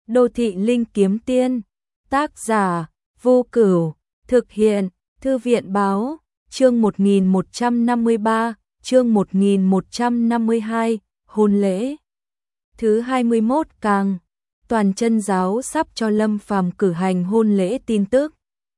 Đô thị linh kiếm tiên, tác giả, Vô Cửu, thực hiện, Thư viện báo, chương 1153, chương 1152, hôn lễ. Thứ 21 càng, toàn chân giáo sắp cho Lâm Phàm cử hành hôn lễ tin tức.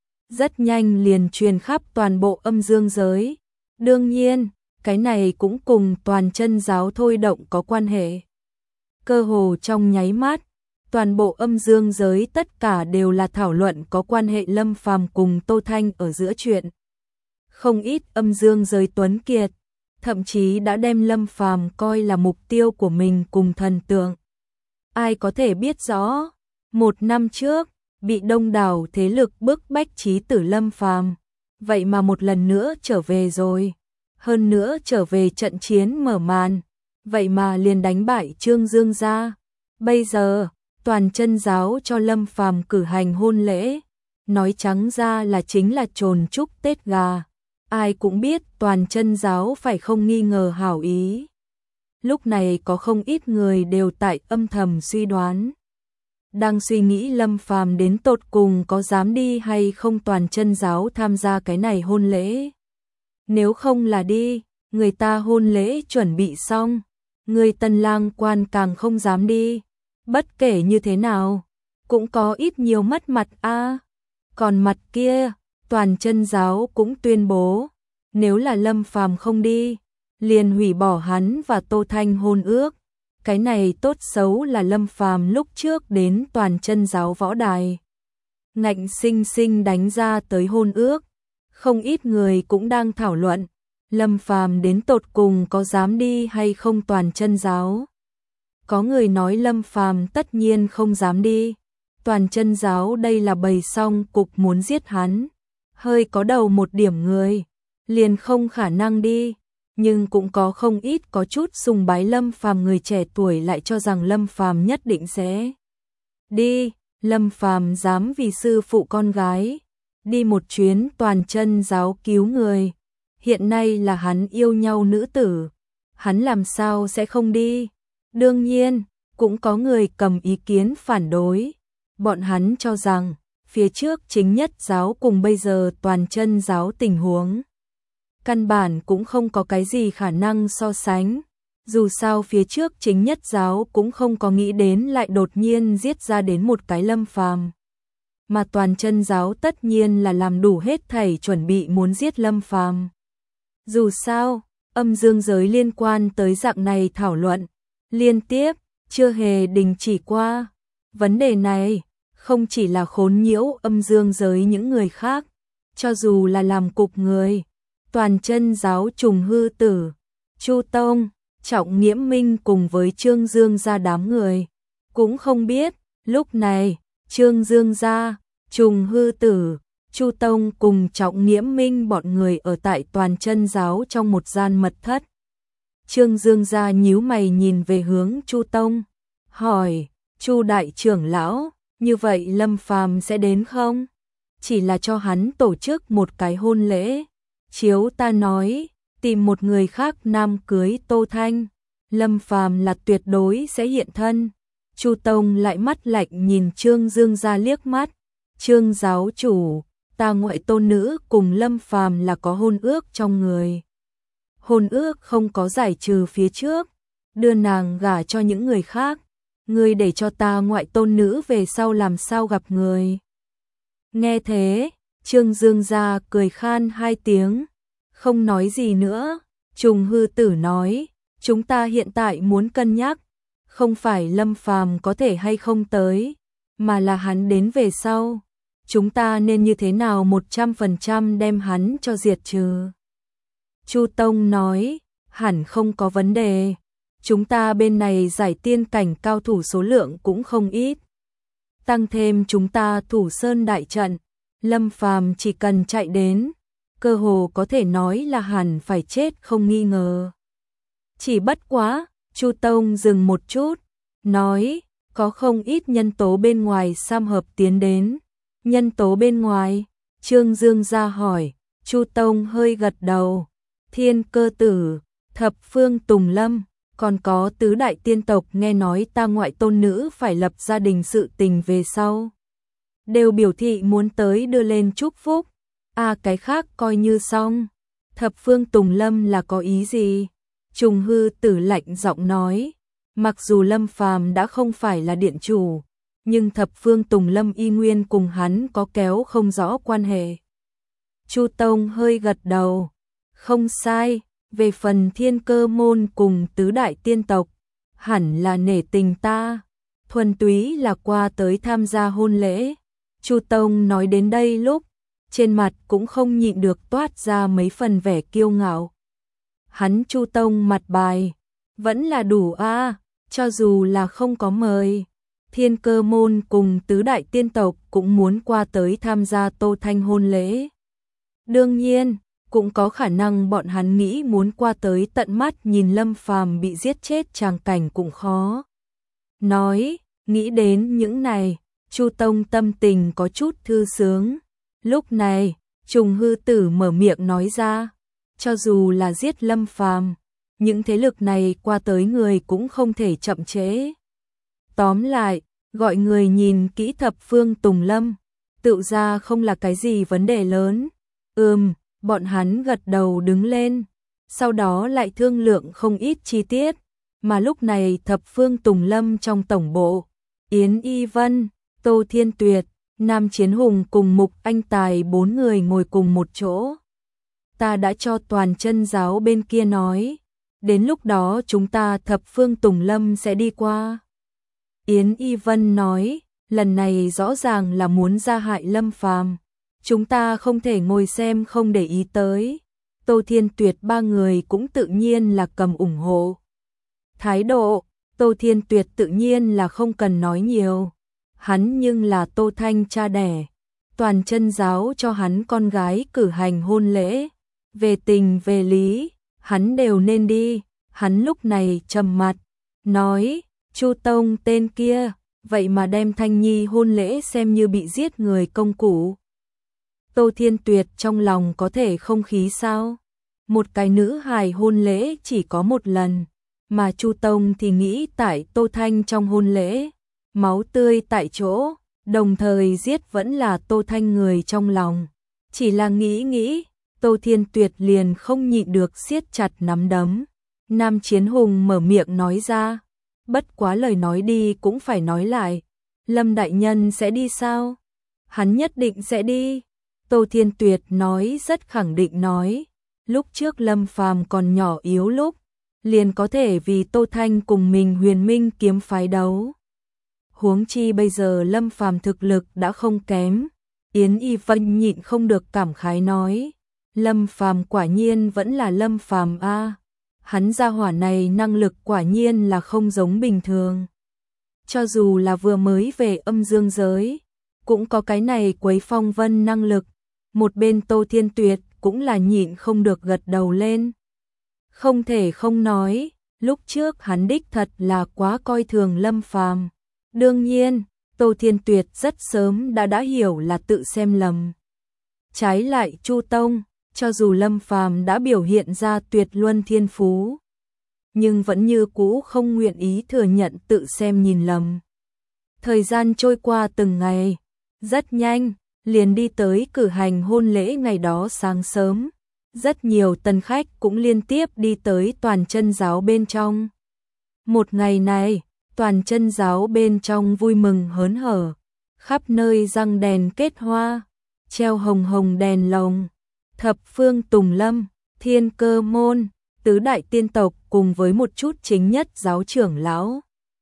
Rất nhanh liền truyền khắp toàn bộ âm dương giới. Đương nhiên, cái này cũng cùng toàn chân giáo thôi động có quan hệ. Cơ hồ trong nháy mắt, toàn bộ âm dương giới tất cả đều là thảo luận có quan hệ Lâm Phàm cùng Tô Thanh ở giữa chuyện. Không ít âm dương giới tuấn kiệt, thậm chí đã đem Lâm Phàm coi là mục tiêu của mình cùng thần tượng. Ai có thể biết rõ, một năm trước, bị đông đảo thế lực bức bách chí tử Lâm Phàm, vậy mà một lần nữa trở về rồi. Hơn nữa trở về trận chiến mở màn, vậy mà liền đánh bại Trương Dương gia. Bây giờ, toàn chân giáo cho Lâm Phàm cử hành hôn lễ, nói trắng ra là chính là chồn chúc Tết gà. Ai cũng biết toàn chân giáo phải không nghi ngờ hảo ý. Lúc này có không ít người đều tại âm thầm suy đoán. Đang suy nghĩ Lâm Phàm đến tột cùng có dám đi hay không toàn chân giáo tham gia cái này hôn lễ. Nếu không là đi, người ta hôn lễ chuẩn bị xong, người tân lang quan càng không dám đi. Bất kể như thế nào, cũng có ít nhiều mất mặt a. Còn mặt kia, toàn chân giáo cũng tuyên bố, nếu là Lâm Phàm không đi, liền hủy bỏ hắn và Tô Thanh hôn ước. Cái này tốt xấu là Lâm Phàm lúc trước đến toàn chân giáo võ đài, ngạnh sinh sinh đánh ra tới hôn ước. Không ít người cũng đang thảo luận, Lâm Phàm đến tột cùng có dám đi hay không toàn chân giáo. Có người nói Lâm Phàm tất nhiên không dám đi, toàn chân giáo đây là bày xong cục muốn giết hắn. Hơi có đầu một điểm người, liền không khả năng đi. Nhưng cũng có không ít có chút sùng bái Lâm Phàm người trẻ tuổi lại cho rằng Lâm Phàm nhất định sẽ đi. Lâm Phàm dám vì sư phụ con gái đi một chuyến toàn chân giáo cứu người. Hiện nay là hắn yêu nhau nữ tử, hắn làm sao sẽ không đi. Đương nhiên, cũng có người cầm ý kiến phản đối. Bọn hắn cho rằng, phía trước chính nhất giáo cùng bây giờ toàn chân giáo tình huống, căn bản cũng không có cái gì khả năng so sánh. Dù sao phía trước chính nhất giáo cũng không có nghĩ đến lại đột nhiên giết ra đến một cái Lâm Phàm. Mà toàn chân giáo tất nhiên là làm đủ hết thảy chuẩn bị muốn giết Lâm Phàm. Dù sao, âm dương giới liên quan tới dạng này thảo luận, liên tiếp, chưa hề đình chỉ qua. Vấn đề này, không chỉ là khốn nhiễu âm dương giới những người khác, cho dù là làm cục người, toàn chân giáo Trùng Hư Tử, Chu Tông, Trọng Nghiễm Minh cùng với Trương Dương gia đám người, cũng không biết, lúc này, Trương Dương gia, Trùng Hư Tử, Chu Tông cùng Trọng Nghiễm Minh bọn người ở tại toàn chân giáo trong một gian mật thất. Trương Dương gia nhíu mày nhìn về hướng Chu Tông, hỏi, Chu đại trưởng lão, như vậy Lâm Phàm sẽ đến không? Chỉ là cho hắn tổ chức một cái hôn lễ. Chiếu ta nói, tìm một người khác nam cưới Tô Thanh, Lâm Phàm là tuyệt đối sẽ hiện thân. Chu Tông lại mắt lạnh nhìn Trương Dương gia liếc mắt. Trương giáo chủ, ta ngoại tôn nữ cùng Lâm Phàm là có hôn ước trong người. Hôn ước không có giải trừ phía trước, đưa nàng gả cho những người khác. Ngươi để cho ta ngoại tôn nữ về sau làm sao gặp người. Nghe thế, Trương Dương gia cười khan hai tiếng, không nói gì nữa. Trùng Hư Tử nói, chúng ta hiện tại muốn cân nhắc, không phải Lâm Phàm có thể hay không tới, mà là hắn đến về sau. Chúng ta nên như thế nào 100% đem hắn cho diệt trừ. Chu Tông nói, hẳn không có vấn đề. Chúng ta bên này giải tiên cảnh cao thủ số lượng cũng không ít. Tăng thêm chúng ta thủ sơn đại trận, Lâm Phàm chỉ cần chạy đến, cơ hồ có thể nói là hẳn phải chết không nghi ngờ. Chỉ bất quá, Chu Tông dừng một chút, nói, có không ít nhân tố bên ngoài sam hợp tiến đến. Nhân tố bên ngoài? Trương Dương gia hỏi. Chu Tông hơi gật đầu. Thiên Cơ Tử, Thập Phương Tùng Lâm, Còn có tứ đại tiên tộc nghe nói ta ngoại tôn nữ phải lập gia đình sự tình về sau, đều biểu thị muốn tới đưa lên chúc phúc. Cái khác coi như xong. Thập phương Tùng Lâm là có ý gì? Trùng Hư Tử lạnh giọng nói, mặc dù Lâm Phàm đã không phải là điện chủ, nhưng thập phương Tùng Lâm y nguyên cùng hắn có kéo không rõ quan hệ. Chu Tông hơi gật đầu, không sai, về phần Thiên Cơ môn cùng tứ đại tiên tộc, hẳn là nể tình ta, thuần túy là qua tới tham gia hôn lễ. Chu Tông nói đến đây lúc, trên mặt cũng không nhịn được toát ra mấy phần vẻ kiêu ngạo. Hắn Chu Tông mặt bài, vẫn là đủ cho dù là không có mời. Thiên Cơ môn cùng tứ đại tiên tộc cũng muốn qua tới tham gia Tô Thanh hôn lễ. Đương nhiên, cũng có khả năng bọn hắn nghĩ muốn qua tới tận mắt nhìn Lâm Phàm bị giết chết tràng cảnh cũng khó. Nói, nghĩ đến những này, Chu Tông tâm tình có chút thư sướng. Lúc này, Trùng Hư Tử mở miệng nói ra, cho dù là giết Lâm Phàm, những thế lực này qua tới người cũng không thể chậm trễ. Tóm lại, gọi người nhìn kỹ thập phương Tùng Lâm, tự ra không là cái gì vấn đề lớn. Bọn hắn gật đầu đứng lên, sau đó lại thương lượng không ít chi tiết, mà lúc này thập phương Tùng Lâm trong tổng bộ, Yến Y Vân, Tô Thiên Tuyệt, Nam Chiến Hùng cùng Mục Anh Tài 4 người ngồi cùng một chỗ. Ta đã cho toàn chân giáo bên kia nói, đến lúc đó chúng ta thập phương Tùng Lâm sẽ đi qua. Yến Y Vân nói, lần này rõ ràng là muốn ra hại Lâm Phàm, chúng ta không thể ngồi xem không để ý tới. Tô Thiên Tuyệt 3 người cũng tự nhiên là cầm ủng hộ thái độ. Tô Thiên Tuyệt tự nhiên là không cần nói nhiều, hắn nhưng là Tô Thanh cha đẻ, toàn chân giáo cho hắn con gái cử hành hôn lễ, về tình về lý, hắn đều nên đi. Hắn lúc này trầm mặt, nói, Chu Tông tên kia, vậy mà đem Thanh Nhi hôn lễ xem như bị giết người công cụ. Tô Thiên Tuyệt trong lòng có thể không khí sao? Một cái nữ hài hôn lễ chỉ có một lần, mà Chu Tông thì nghĩ tại Tô Thanh trong hôn lễ, máu tươi tại chỗ, đồng thời giết vẫn là Tô Thanh người trong lòng. Chỉ là nghĩ, Tô Thiên Tuyệt liền không nhịn được siết chặt nắm đấm. Nam Chiến Hùng mở miệng nói ra, bất quá lời nói đi cũng phải nói lại, Lâm đại nhân sẽ đi sao? Hắn nhất định sẽ đi. Tô Thiên Tuyệt nói rất khẳng định nói, lúc trước Lâm Phàm còn nhỏ yếu lúc, liền có thể vì Tô Thanh cùng mình Huyền Minh kiếm phái đấu. Huống chi bây giờ Lâm Phàm thực lực đã không kém. Yến Y Vân nhịn không được cảm khái nói, Lâm Phàm quả nhiên vẫn là Lâm Phàm hắn gia hỏa này năng lực quả nhiên là không giống bình thường. Cho dù là vừa mới về âm dương giới, cũng có cái này quấy phong vân năng lực. Một bên Tô Thiên Tuyệt cũng là nhịn không được gật đầu lên. Không thể không nói, lúc trước hắn đích thật là quá coi thường Lâm Phàm. Đương nhiên, Tô Thiên Tuyệt rất sớm đã hiểu là tự xem lầm. Trái lại Chu Tông, cho dù Lâm Phàm đã biểu hiện ra tuyệt luân thiên phú, nhưng vẫn như cũ không nguyện ý thừa nhận tự xem nhìn lầm. Thời gian trôi qua từng ngày, rất nhanh, liền đi tới cử hành hôn lễ ngày đó sáng sớm. Rất nhiều tân khách cũng liên tiếp đi tới toàn chân giáo bên trong. Một ngày này, toàn chân giáo bên trong vui mừng hớn hở, khắp nơi răng đèn kết hoa, treo hồng hồng đèn lồng. Thập phương Tùng Lâm, Thiên Cơ môn, tứ đại tiên tộc cùng với một chút chính nhất giáo trưởng lão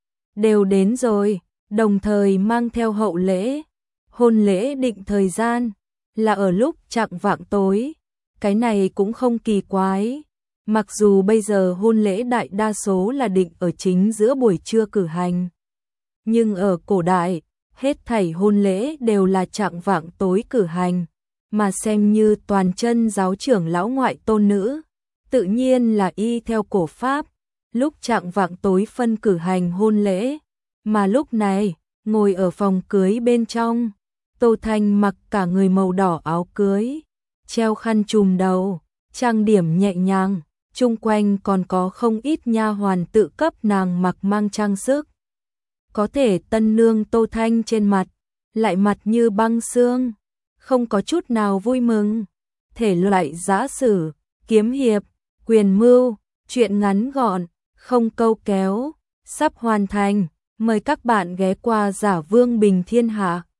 đều đến rồi, đồng thời mang theo hậu lễ. Hôn lễ định thời gian là ở lúc chạng vạng tối, cái này cũng không kỳ quái. Mặc dù bây giờ hôn lễ đại đa số là định ở chính giữa buổi trưa cử hành, nhưng ở cổ đại, hết thảy hôn lễ đều là chạng vạng tối cử hành, mà xem như toàn chân giáo trưởng lão ngoại tôn nữ, tự nhiên là y theo cổ pháp, lúc chạng vạng tối phân cử hành hôn lễ. Mà lúc này, ngồi ở phòng cưới bên trong, Tô Thanh mặc cả người màu đỏ áo cưới, treo khăn trùm đầu, trang điểm nhẹ nhàng, chung quanh còn có không ít nha hoàn tự cấp nàng mặc mang trang sức. Có thể tân nương Tô Thanh trên mặt, lại mặt như băng xương, không có chút nào vui mừng. Thể loại giã sử, kiếm hiệp, quyền mưu, truyện ngắn gọn, không câu kéo, sắp hoàn thành. Mời các bạn ghé qua Giả Vương Bình Thiên Hạ.